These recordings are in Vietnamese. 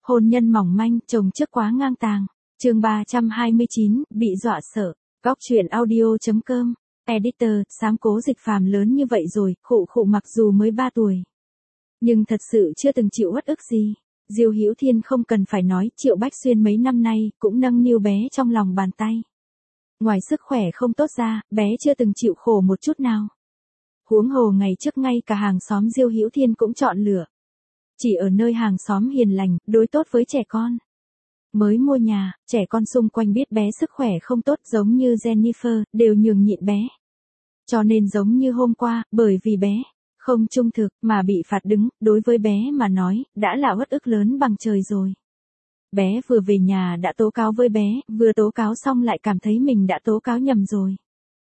Hôn nhân mỏng manh, chồng trước quá ngang tàng. Chương 329, bị dọa sợ. Góc truyện audio.com. Editor, Sám Cố Dịch Phàm lớn như vậy rồi, khụ khụ mặc dù mới 3 tuổi. Nhưng thật sự chưa từng chịu uất ức gì. Diêu Hữu Thiên không cần phải nói, Triệu Bách Xuyên mấy năm nay, cũng nâng niu bé trong lòng bàn tay. Ngoài sức khỏe không tốt ra, bé chưa từng chịu khổ một chút nào. Huống hồ ngày trước ngay cả hàng xóm Diêu Hữu Thiên cũng chọn lựa. Chỉ ở nơi hàng xóm hiền lành, đối tốt với trẻ con. Mới mua nhà, trẻ con xung quanh biết bé sức khỏe không tốt giống như Jennifer, đều nhường nhịn bé. Cho nên giống như hôm qua, bởi vì bé không trung thực mà bị phạt đứng, đối với bé mà nói, đã là uất ức lớn bằng trời rồi. Bé vừa về nhà đã tố cáo với bé, vừa tố cáo xong lại cảm thấy mình đã tố cáo nhầm rồi.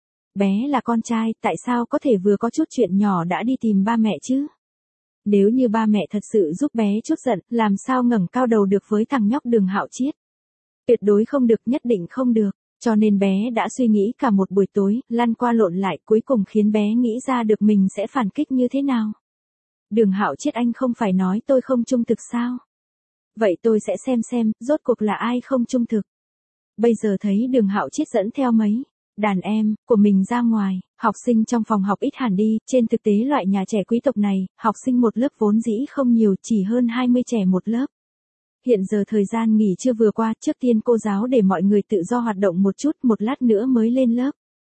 Bé là con trai, tại sao có thể vừa có chút chuyện nhỏ đã đi tìm ba mẹ chứ? Nếu như ba mẹ thật sự giúp bé chút giận, làm sao ngẩng cao đầu được với thằng nhóc Đường Hạo Chiết? Tuyệt đối không được, nhất định không được. Cho nên bé đã suy nghĩ cả một buổi tối, lăn qua lộn lại, cuối cùng khiến bé nghĩ ra được mình sẽ phản kích như thế nào. Đường Hạo Chiết, anh không phải nói tôi không trung thực sao? Vậy tôi sẽ xem, rốt cuộc là ai không trung thực. Bây giờ thấy Đường Hạo Chiết dẫn theo mấy đàn em của mình ra ngoài, học sinh trong phòng học ít hẳn đi, trên thực tế loại nhà trẻ quý tộc này, học sinh một lớp vốn dĩ không nhiều, chỉ hơn 20 trẻ một lớp. Hiện giờ thời gian nghỉ trưa vừa qua, trước tiên cô giáo để mọi người tự do hoạt động một chút, một lát nữa mới lên lớp.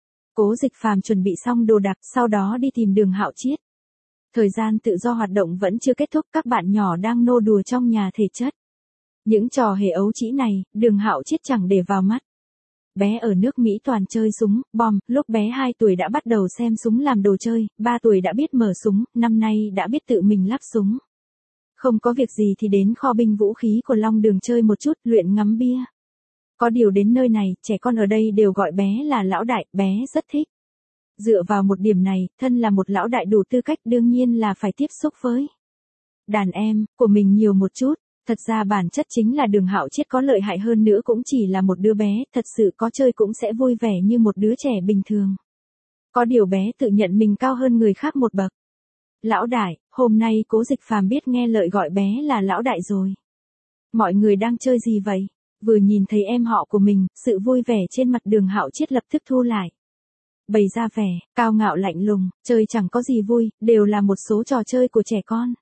Cố Dịch Phàm chuẩn bị xong đồ đạc, sau đó đi tìm Đường Hạo Chiết. Thời gian tự do hoạt động vẫn chưa kết thúc, các bạn nhỏ đang nô đùa trong nhà thể chất. Những trò hề ấu trĩ này, Đường Hạo Chiết chẳng để vào mắt. Bé ở nước Mỹ toàn chơi súng, bom, lúc bé 2 tuổi đã bắt đầu xem súng làm đồ chơi, 3 tuổi đã biết mở súng, năm nay đã biết tự mình lắp súng. Không có việc gì thì đến kho binh vũ khí của Long Đường chơi một chút, luyện ngắm bia. Có điều đến nơi này, trẻ con ở đây đều gọi bé là lão đại, bé rất thích. Dựa vào một điểm này, thân là một lão đại đủ tư cách đương nhiên là phải tiếp xúc với đàn em của mình nhiều một chút. Thật ra bản chất chính là Đường Hạo Chiết có lợi hại hơn nữa cũng chỉ là một đứa bé, thật sự có chơi cũng sẽ vui vẻ như một đứa trẻ bình thường. Có điều bé tự nhận mình cao hơn người khác một bậc. Lão đại, hôm nay Cố Dịch Phàm biết nghe lời gọi bé là lão đại rồi. Mọi người đang chơi gì vậy? Vừa nhìn thấy em họ của mình, sự vui vẻ trên mặt Đường Hạo Chiết lập tức thu lại. Bày ra vẻ cao ngạo lạnh lùng, chơi chẳng có gì vui, đều là một số trò chơi của trẻ con.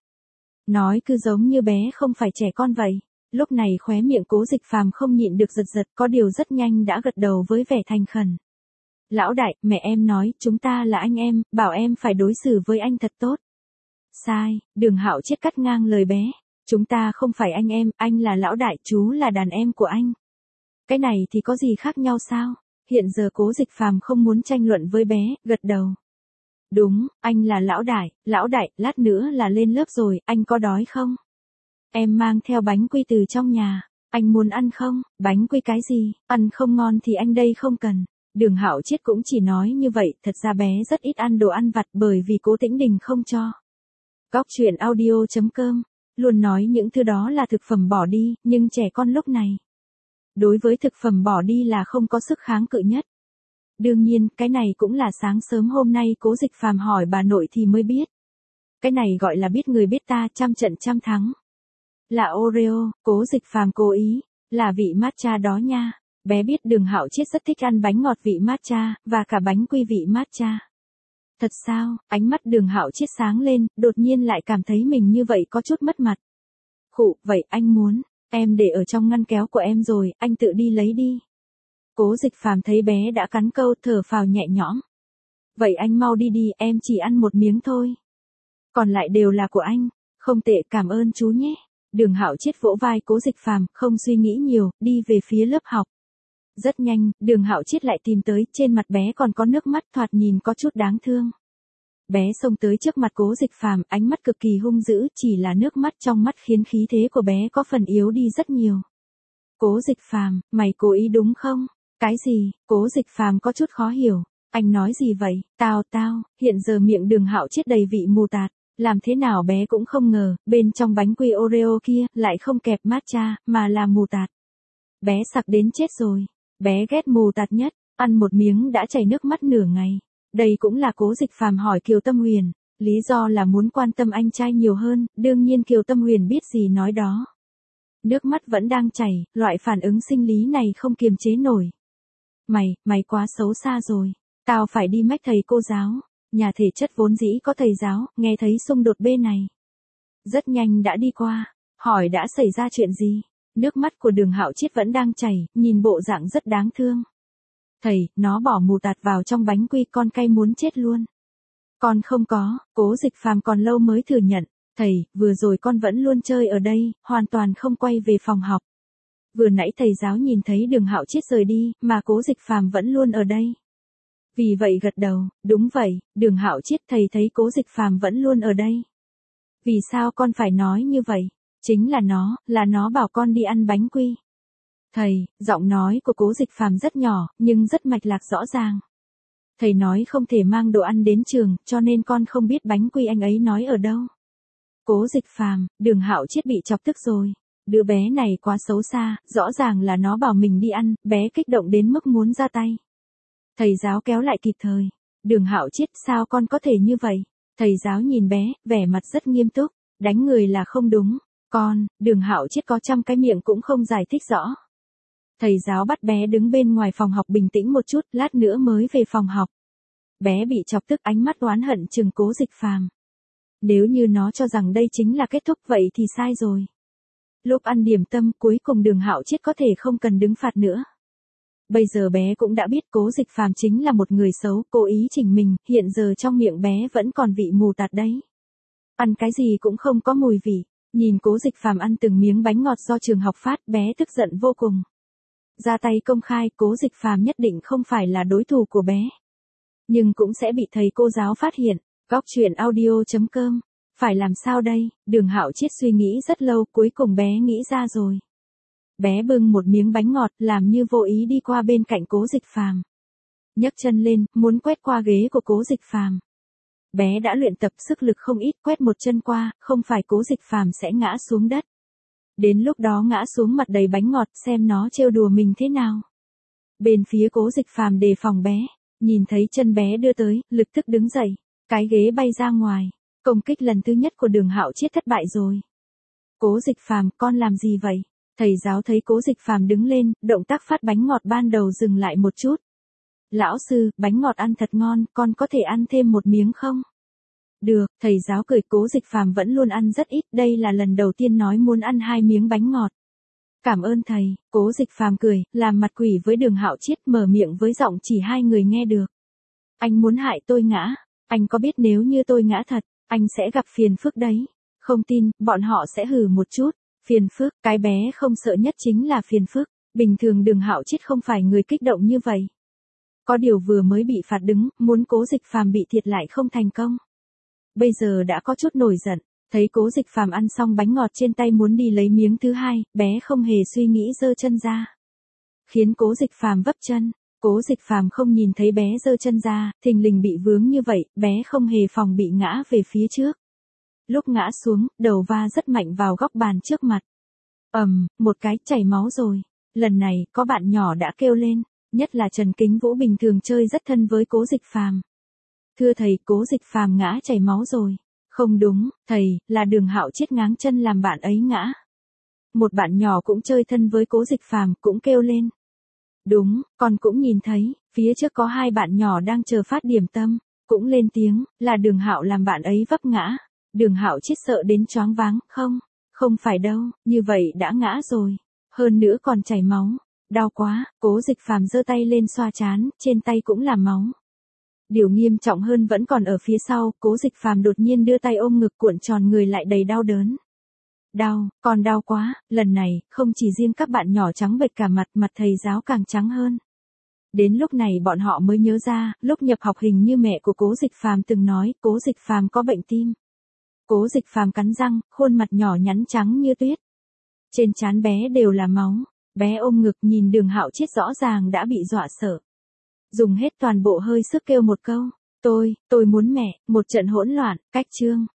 Nói cứ giống như bé không phải trẻ con vậy. Lúc này khóe miệng Cố Dịch Phàm không nhịn được giật giật, có điều rất nhanh đã gật đầu với vẻ thành khẩn. Lão đại, mẹ em nói, chúng ta là anh em, bảo em phải đối xử với anh thật tốt. Sai, Đường Hạo Chiết cắt ngang lời bé. Chúng ta không phải anh em, anh là lão đại, chú là đàn em của anh. Cái này thì có gì khác nhau sao? Hiện giờ Cố Dịch Phàm không muốn tranh luận với bé, gật đầu. Đúng, anh là lão đại, lát nữa là lên lớp rồi, anh có đói không? Em mang theo bánh quy từ trong nhà, anh muốn ăn không? Bánh quy cái gì? Ăn không ngon thì anh đây không cần. Đường Hạo Chiết cũng chỉ nói như vậy, thật ra bé rất ít ăn đồ ăn vặt bởi vì Cố Tĩnh Đình không cho. Góc truyện audio.com, luôn nói những thứ đó là thực phẩm bỏ đi, nhưng trẻ con lúc này, đối với thực phẩm bỏ đi là không có sức kháng cự nhất. Đương nhiên, cái này cũng là sáng sớm hôm nay Cố Dịch Phàm hỏi bà nội thì mới biết. Cái này gọi là biết người biết ta, trăm trận trăm thắng. Là Oreo, Cố Dịch Phàm cố ý, là vị matcha đó nha. Bé biết Đường Hạo Chiết rất thích ăn bánh ngọt vị matcha, và cả bánh quy vị matcha. Thật sao? Ánh mắt Đường Hạo Chiết sáng lên, đột nhiên lại cảm thấy mình như vậy có chút mất mặt. Khụ, vậy anh muốn, em để ở trong ngăn kéo của em rồi, anh tự đi lấy đi. Cố Dịch Phàm thấy bé đã cắn câu, thở phào nhẹ nhõm. Vậy anh mau đi đi, em chỉ ăn một miếng thôi. Còn lại đều là của anh. Không tệ, cảm ơn chú nhé. Đường Hạo Chiết vỗ vai Cố Dịch Phàm, không suy nghĩ nhiều, đi về phía lớp học. Rất nhanh, Đường Hạo Chiết lại tìm tới, trên mặt bé còn có nước mắt, thoạt nhìn có chút đáng thương. Bé xông tới trước mặt Cố Dịch Phàm, ánh mắt cực kỳ hung dữ, chỉ là nước mắt trong mắt khiến khí thế của bé có phần yếu đi rất nhiều. Cố Dịch Phàm, mày cố ý đúng không? Cái gì? Cố Dịch Phàm có chút khó hiểu. Anh nói gì vậy? Tao, hiện giờ miệng Đường Hạo Chiết đầy vị mù tạt. Làm thế nào bé cũng không ngờ, bên trong bánh quy Oreo kia, lại không kẹp matcha, mà là mù tạt. Bé sặc đến chết rồi. Bé ghét mù tạt nhất, ăn một miếng đã chảy nước mắt nửa ngày. Đây cũng là Cố Dịch Phàm hỏi Kiều Tâm Huyền. Lý do là muốn quan tâm anh trai nhiều hơn, đương nhiên Kiều Tâm Huyền biết gì nói đó. Nước mắt vẫn đang chảy, loại phản ứng sinh lý này không kiềm chế nổi. Mày quá xấu xa rồi. Tao phải đi mách thầy cô giáo. Nhà thể chất vốn dĩ có thầy giáo, nghe thấy xung đột bên này. Rất nhanh đã đi qua, hỏi đã xảy ra chuyện gì. Nước mắt của Đường Hạo Chiết vẫn đang chảy, nhìn bộ dạng rất đáng thương. Thầy, nó bỏ mù tạt vào trong bánh quy, con cay muốn chết luôn. Con không có, Cố Dịch Phàm còn lâu mới thừa nhận. Thầy, vừa rồi con vẫn luôn chơi ở đây, hoàn toàn không quay về phòng học. Vừa nãy thầy giáo nhìn thấy Đường Hạo Chiết rời đi, mà Cố Dịch Phàm vẫn luôn ở đây. Vì vậy gật đầu, đúng vậy, Đường Hạo Chiết, thầy thấy Cố Dịch Phàm vẫn luôn ở đây. Vì sao con phải nói như vậy? Chính là nó bảo con đi ăn bánh quy. Thầy, giọng nói của Cố Dịch Phàm rất nhỏ, nhưng rất mạch lạc rõ ràng. Thầy nói không thể mang đồ ăn đến trường, cho nên con không biết bánh quy anh ấy nói ở đâu. Cố Dịch Phàm, Đường Hạo Chiết bị chọc tức rồi. Đứa bé này quá xấu xa, rõ ràng là nó bảo mình đi ăn, bé kích động đến mức muốn ra tay. Thầy giáo kéo lại kịp thời. Đường Hạo Chiết, sao con có thể như vậy? Thầy giáo nhìn bé, vẻ mặt rất nghiêm túc, đánh người là không đúng. Đường Hạo Chiết có trăm cái miệng cũng không giải thích rõ. Thầy giáo bắt bé đứng bên ngoài phòng học bình tĩnh một chút, lát nữa mới về phòng học. Bé bị chọc tức, ánh mắt oán hận trừng Cố Dịch Phàm. Nếu như nó cho rằng đây chính là kết thúc vậy thì sai rồi. Lúc ăn điểm tâm, cuối cùng Đường Hạo Chiết có thể không cần đứng phạt nữa. Bây giờ bé cũng đã biết Cố Dịch Phàm chính là một người xấu, cố ý chỉnh mình, hiện giờ trong miệng bé vẫn còn vị mù tạt đấy. Ăn cái gì cũng không có mùi vị. Nhìn Cố Dịch Phàm ăn từng miếng bánh ngọt do trường học phát, bé tức giận vô cùng. Ra tay công khai, Cố Dịch Phàm nhất định không phải là đối thủ của bé. Nhưng cũng sẽ bị thầy cô giáo phát hiện. Góc truyện audio.com. Phải làm sao đây? Đường Hạo Chiết suy nghĩ rất lâu, cuối cùng bé nghĩ ra rồi. Bé bưng một miếng bánh ngọt, làm như vô ý đi qua bên cạnh Cố Dịch Phàm. Nhấc chân lên, muốn quét qua ghế của Cố Dịch Phàm. Bé đã luyện tập sức lực không ít, quét một chân qua, không phải Cố Dịch Phàm sẽ ngã xuống đất. Đến lúc đó ngã xuống mặt đầy bánh ngọt, xem nó trêu đùa mình thế nào. Bên phía Cố Dịch Phàm đề phòng bé, nhìn thấy chân bé đưa tới, lực tức đứng dậy, cái ghế bay ra ngoài. Công kích lần thứ nhất của Đường Hạo Chiết thất bại rồi. Cố Dịch Phàm, con làm gì vậy? Thầy giáo thấy Cố Dịch Phàm đứng lên, động tác phát bánh ngọt ban đầu dừng lại một chút. Lão sư, bánh ngọt ăn thật ngon, con có thể ăn thêm một miếng không? Được, thầy giáo cười. Cố Dịch Phàm vẫn luôn ăn rất ít, đây là lần đầu tiên nói muốn ăn 2 miếng bánh ngọt. Cảm ơn thầy. Cố Dịch Phàm cười, làm mặt quỷ với Đường Hạo Chiết, mở miệng với giọng chỉ hai người nghe được. Anh muốn hại tôi ngã, anh có biết nếu như tôi ngã thật, anh sẽ gặp phiền phức đấy. Không tin, bọn họ sẽ hừ một chút. Phiền phức, cái bé không sợ nhất chính là phiền phức. Bình thường Đường Hạo Chiết không phải người kích động như vậy. Có điều vừa mới bị phạt đứng, muốn Cố Dịch Phàm bị thiệt lại không thành công. Bây giờ đã có chút nổi giận, thấy Cố Dịch Phàm ăn xong bánh ngọt trên tay muốn đi lấy miếng thứ hai, bé không hề suy nghĩ giơ chân ra. Khiến Cố Dịch Phàm vấp chân. Cố Dịch Phàm không nhìn thấy bé giơ chân ra, thình lình bị vướng như vậy, bé không hề phòng bị ngã về phía trước. Lúc ngã xuống, đầu va rất mạnh vào góc bàn trước mặt. Một cái, chảy máu rồi. Lần này, có bạn nhỏ đã kêu lên, nhất là Trần Kính Vũ bình thường chơi rất thân với Cố Dịch Phàm. Thưa thầy, Cố Dịch Phàm ngã chảy máu rồi. Không đúng, thầy, là Đường Hạo Chiết ngáng chân làm bạn ấy ngã. Một bạn nhỏ cũng chơi thân với Cố Dịch Phàm cũng kêu lên. Đúng, con cũng nhìn thấy, phía trước có hai bạn nhỏ đang chờ phát điểm tâm, cũng lên tiếng, là Đường Hạo làm bạn ấy vấp ngã. Đường Hạo Chiết sợ đến choáng váng, không phải đâu, như vậy đã ngã rồi, hơn nữa còn chảy máu, đau quá. Cố Dịch Phàm giơ tay lên xoa trán, trên tay cũng là máu. Điều nghiêm trọng hơn vẫn còn ở phía sau, Cố Dịch Phàm đột nhiên đưa tay ôm ngực cuộn tròn người lại đầy đau đớn. Đau, còn đau quá, lần này, không chỉ riêng các bạn nhỏ trắng bệch cả mặt thầy giáo càng trắng hơn. Đến lúc này bọn họ mới nhớ ra, lúc nhập học hình như mẹ của Cố Dịch Phàm từng nói, Cố Dịch Phàm có bệnh tim. Cố Dịch Phàm cắn răng, khuôn mặt nhỏ nhắn trắng như tuyết. Trên trán bé đều là máu, bé ôm ngực nhìn Đường Hạo Chiết rõ ràng đã bị dọa sợ. Dùng hết toàn bộ hơi sức kêu một câu, tôi muốn mẹ, một trận hỗn loạn, cách chương.